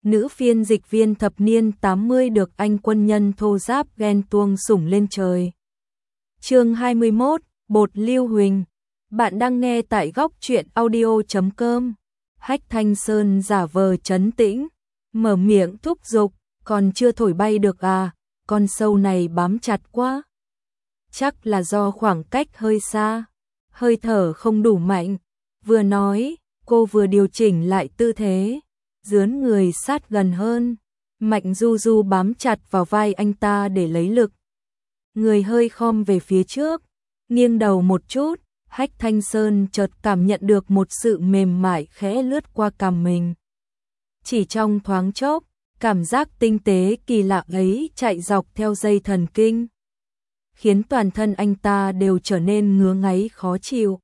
nữ phiên dịch viên thập niên 80 được anh quân nhân thô giáp ghen tuông sủng lên trời. Chương 21, Bột Lưu Huỳnh. Bạn đang nghe tại góc truyện audio.com. Hách Thanh Sơn giả vờ trấn tĩnh, mở miệng thúc giục, còn chưa thổi bay được à, con sâu này bám chặt quá. Chắc là do khoảng cách hơi xa, hơi thở không đủ mạnh. Vừa nói, cô vừa điều chỉnh lại tư thế, dướn người sát gần hơn. Mạnh Du Du bám chặt vào vai anh ta để lấy lực. Người hơi khom về phía trước, nghiêng đầu một chút, Hách Thanh Sơn chợt cảm nhận được một sự mềm mại khẽ lướt qua cằm mình. Chỉ trong thoáng chốc, cảm giác tinh tế kỳ lạ ấy chạy dọc theo dây thần kinh, khiến toàn thân anh ta đều trở nên ngứa ngáy khó chịu.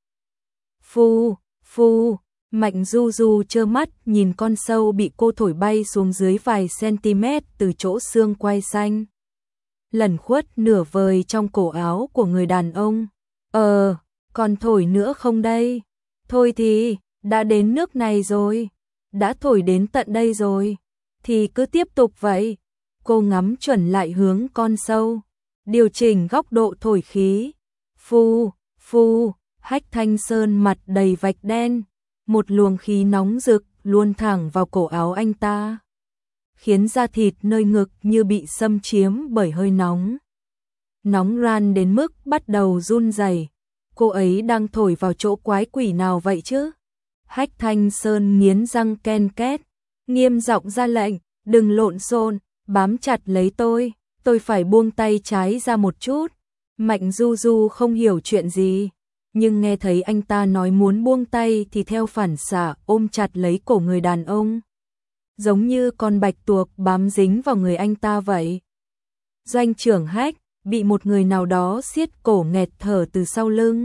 Phu, Mạnh Du Du trơ mắt nhìn con sâu bị cô thổi bay xuống dưới vài cm từ chỗ xương quai xanh, lẩn khuất nửa vời trong cổ áo của người đàn ông. Còn thổi nữa không đây? Thôi thì, đã đến nước này rồi, đã thổi đến tận đây rồi, thì cứ tiếp tục vậy. Cô ngắm chuẩn lại hướng con sâu, điều chỉnh góc độ thổi khí. Phu, Hách Thanh Sơn mặt đầy vạch đen, một luồng khí nóng rực luồn thẳng vào cổ áo anh ta, khiến da thịt nơi ngực như bị xâm chiếm bởi hơi nóng. Nóng ran đến mức bắt đầu run rẩy. Cô ấy đang thổi vào chỗ quái quỷ nào vậy chứ? Hách Thanh Sơn nghiến răng ken két, nghiêm giọng ra lệnh, đừng lộn xộn, bám chặt lấy tôi phải buông tay trái ra một chút. Mạnh Du Du không hiểu chuyện gì, nhưng nghe thấy anh ta nói muốn buông tay thì theo phản xạ ôm chặt lấy cổ người đàn ông, giống như con bạch tuộc bám dính vào người anh ta vậy. Doanh trưởng Hách bị một người nào đó siết cổ nghẹt thở từ sau lưng.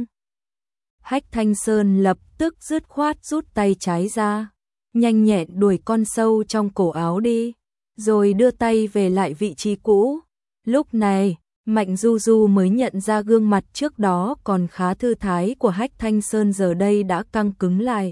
Hách Thanh Sơn lập tức dứt khoát rút tay trái ra, nhanh nhẹn đuổi con sâu trong cổ áo đi, rồi đưa tay về lại vị trí cũ. Lúc này, Mạnh Du Du mới nhận ra gương mặt trước đó còn khá thư thái của Hách Thanh Sơn giờ đây đã căng cứng lại,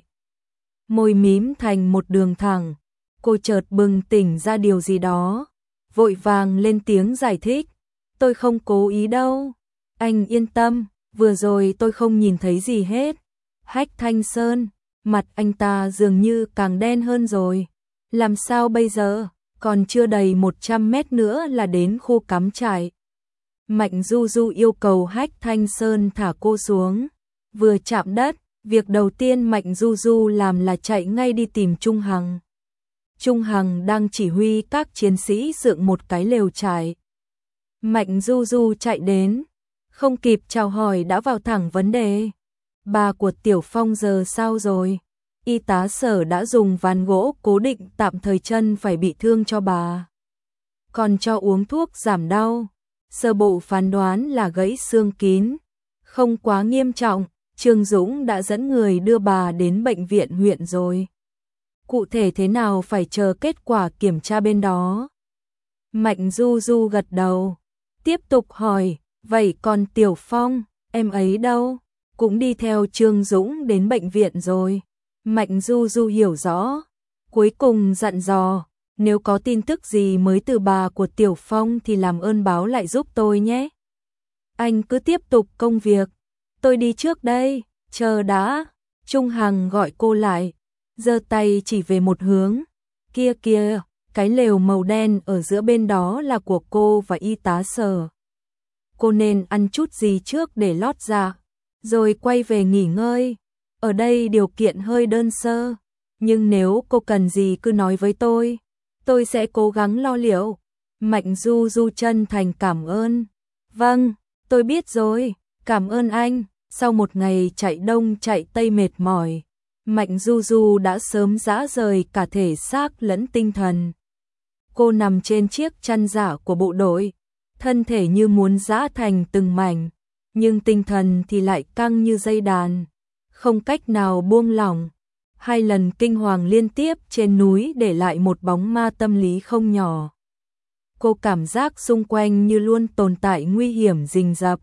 môi mím thành một đường thẳng. Cô chợt bừng tỉnh ra điều gì đó, vội vàng lên tiếng giải thích. Tôi không cố ý đâu, anh yên tâm, vừa rồi tôi không nhìn thấy gì hết. Hách Thanh Sơn, mặt anh ta dường như càng đen hơn rồi. Làm sao bây giờ, còn chưa đầy 100 mét nữa là đến khu cắm trại. Mạnh Du Du yêu cầu Hách Thanh Sơn thả cô xuống. Vừa chạm đất, việc đầu tiên Mạnh Du Du làm là chạy ngay đi tìm Trung Hằng. Trung Hằng đang chỉ huy các chiến sĩ dựng một cái lều trại. Mạnh Du Du chạy đến, không kịp chào hỏi đã vào thẳng vấn đề. Bà của Tiểu Phong giờ sao rồi? Y tá Sở đã dùng ván gỗ cố định tạm thời chân phải bị thương cho bà, còn cho uống thuốc giảm đau. Sơ bộ phán đoán là gãy xương kín, không quá nghiêm trọng. Trương Dũng đã dẫn người đưa bà đến bệnh viện huyện rồi. Cụ thể thế nào phải chờ kết quả kiểm tra bên đó. Mạnh Du Du gật đầu, tiếp tục hỏi, vậy còn Tiểu Phong, em ấy đâu? Cũng đi theo Trương Dũng đến bệnh viện rồi. Mạnh Du Du hiểu rõ, cuối cùng dặn dò, nếu có tin tức gì mới từ bà của Tiểu Phong thì làm ơn báo lại giúp tôi nhé. Anh cứ tiếp tục công việc, tôi đi trước đây, chờ đã. Trung Hằng gọi cô lại, giơ tay chỉ về một hướng, kia kia, cái lều màu đen ở giữa bên đó là của cô và y tá Sở. Cô nên ăn chút gì trước để lót dạ, rồi quay về nghỉ ngơi. Ở đây điều kiện hơi đơn sơ, nhưng nếu cô cần gì cứ nói với tôi sẽ cố gắng lo liệu. Mạnh Du Du chân thành cảm ơn. Vâng, tôi biết rồi, cảm ơn anh. Sau một ngày chạy đông chạy tây mệt mỏi, Mạnh Du Du đã sớm rã rời cả thể xác lẫn tinh thần. Cô nằm trên chiếc chăn giả của bộ đội, thân thể như muốn giã thành từng mảnh, nhưng tinh thần thì lại căng như dây đàn, không cách nào buông lỏng. 2 lần kinh hoàng liên tiếp trên núi để lại một bóng ma tâm lý không nhỏ. Cô cảm giác xung quanh như luôn tồn tại nguy hiểm rình rập.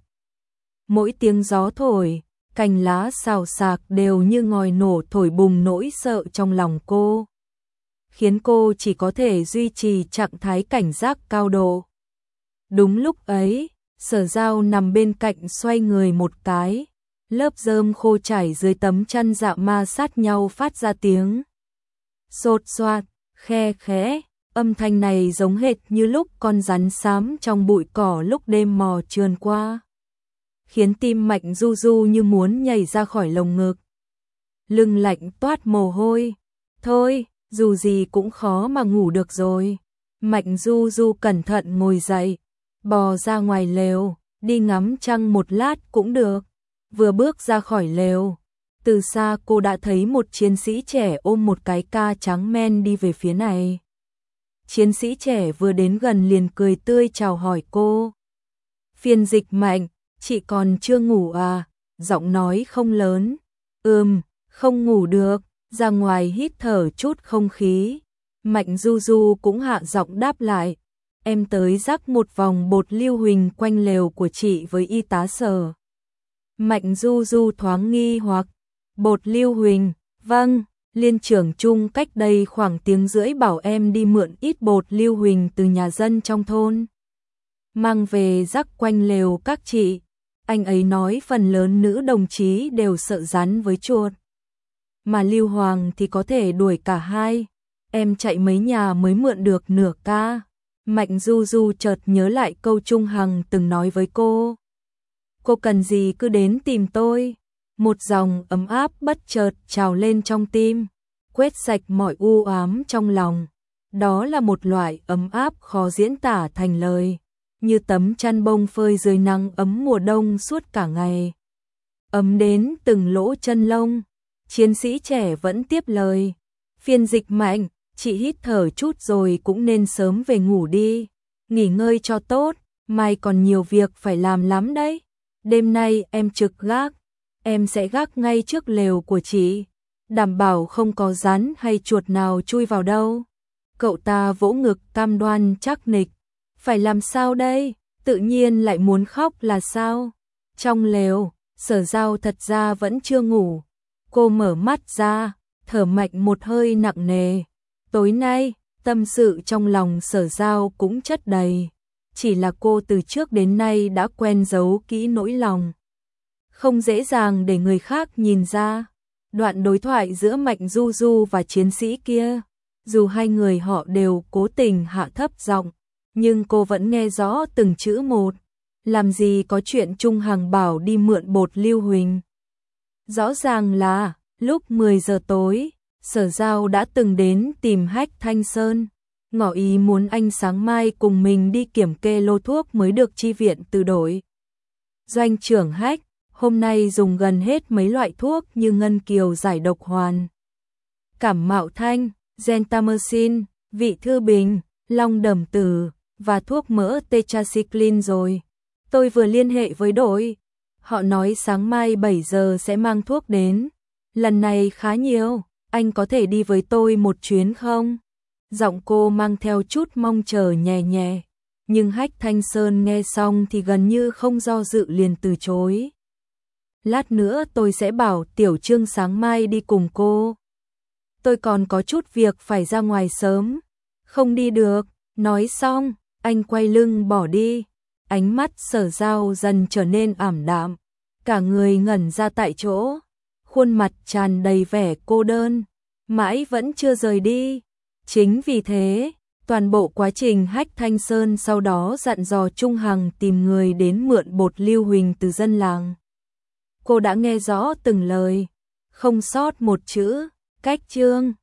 Mỗi tiếng gió thổi, cành lá xào xạc đều như ngòi nổ thổi bùng nỗi sợ trong lòng cô. khiến cô chỉ có thể duy trì trạng thái cảnh giác cao độ. Đúng lúc ấy, Sở Giao nằm bên cạnh xoay người một cái, lớp rơm khô chảy dưới tấm chăn dạo ma sát nhau phát ra tiếng xột xoạt, khe khẽ, âm thanh này giống hệt như lúc con rắn xám trong bụi cỏ lúc đêm mò trườn qua, khiến tim Mạnh Du Du như muốn nhảy ra khỏi lồng ngực. Lưng lạnh toát mồ hôi, thôi, dù gì cũng khó mà ngủ được rồi. Mạnh Du Du cẩn thận ngồi dậy, bò ra ngoài lều, đi ngắm trăng một lát cũng được. Vừa bước ra khỏi lều, từ xa cô đã thấy một chiến sĩ trẻ ôm một cái ca trắng men đi về phía này. Chiến sĩ trẻ vừa đến gần liền cười tươi chào hỏi cô. Phiên dịch Mạnh, chị còn chưa ngủ à? Giọng nói không lớn. Không ngủ được, ra ngoài hít thở chút không khí. Mạnh Du Du cũng hạ giọng đáp lại. Em tới rắc một vòng bột lưu huỳnh quanh lều của chị với y tá Sở. Mạnh Du Du thoáng nghi hoặc. Bột lưu huỳnh, vâng, liên trưởng Chung cách đây khoảng tiếng rưỡi bảo em đi mượn ít bột lưu huỳnh từ nhà dân trong thôn. Mang về rắc quanh lều các chị. Anh ấy nói phần lớn nữ đồng chí đều sợ rắn với chuột. Mà Lưu Hoàng thì có thể đuổi cả hai. Em chạy mấy nhà mới mượn được nửa ca. Mạnh Du Du chợt nhớ lại câu Trung Hằng từng nói với cô. Cô cần gì cứ đến tìm tôi. Một dòng ấm áp bất chợt trào lên trong tim, quét sạch mọi u ám trong lòng. Đó là một loại ấm áp khó diễn tả thành lời, như tấm chăn bông phơi dưới nắng ấm mùa đông suốt cả ngày. Ấm đến từng lỗ chân lông. Chiến sĩ trẻ vẫn tiếp lời. Phiên dịch Mạnh, chị hít thở chút rồi cũng nên sớm về ngủ đi. Nghỉ ngơi cho tốt, mai còn nhiều việc phải làm lắm đấy. Đêm nay em trực gác, em sẽ gác ngay trước lều của chị. Đảm bảo không có rắn hay chuột nào chui vào đâu. Cậu ta vỗ ngực cam đoan chắc nịch. Phải làm sao đây? Tự nhiên lại muốn khóc là sao? Trong lều, Sở Giao thật ra vẫn chưa ngủ. Cô mở mắt ra, thở mạnh một hơi nặng nề. Tối nay, tâm sự trong lòng Sở Giao cũng chất đầy. Chỉ là cô từ trước đến nay đã quen giấu kỹ nỗi lòng. Không dễ dàng để người khác nhìn ra. Đoạn đối thoại giữa Mạnh Du Du và chiến sĩ kia, dù hai người họ đều cố tình hạ thấp giọng, nhưng cô vẫn nghe rõ từng chữ một. Làm gì có chuyện Trung Hằng bảo đi mượn bột lưu huỳnh. Rõ ràng là, lúc 10 giờ tối, Sở Giao đã từng đến tìm Hách Thanh Sơn, ngỏ ý muốn anh sáng mai cùng mình đi kiểm kê lô thuốc mới được chi viện từ đội. Doanh trưởng Hách, hôm nay dùng gần hết mấy loại thuốc như Ngân Kiều giải độc hoàn, cảm mạo thanh, Gentamicin, vị thư bình, long đầm tử, và thuốc mỡ tetracycline rồi. Tôi vừa liên hệ với đội. Họ nói sáng mai 7 giờ sẽ mang thuốc đến. Lần này khá nhiều, anh có thể đi với tôi một chuyến không? Giọng cô mang theo chút mong chờ nhẹ nhẹ. Nhưng Hách Thanh Sơn nghe xong thì gần như không do dự liền từ chối. Lát nữa tôi sẽ bảo Tiểu Trương sáng mai đi cùng cô. Tôi còn có chút việc phải ra ngoài sớm. Không đi được. Nói xong, anh quay lưng bỏ đi. Ánh mắt Sở Giao dần trở nên ảm đạm. Cả người ngẩn ra tại chỗ. Khuôn mặt tràn đầy vẻ cô đơn. Mãi vẫn chưa rời đi. Chính vì thế, toàn bộ quá trình Hách Thanh Sơn sau đó dặn dò Trung Hằng tìm người đến mượn bột lưu huỳnh từ dân làng. Cô đã nghe rõ từng lời, không sót một chữ. Cách chương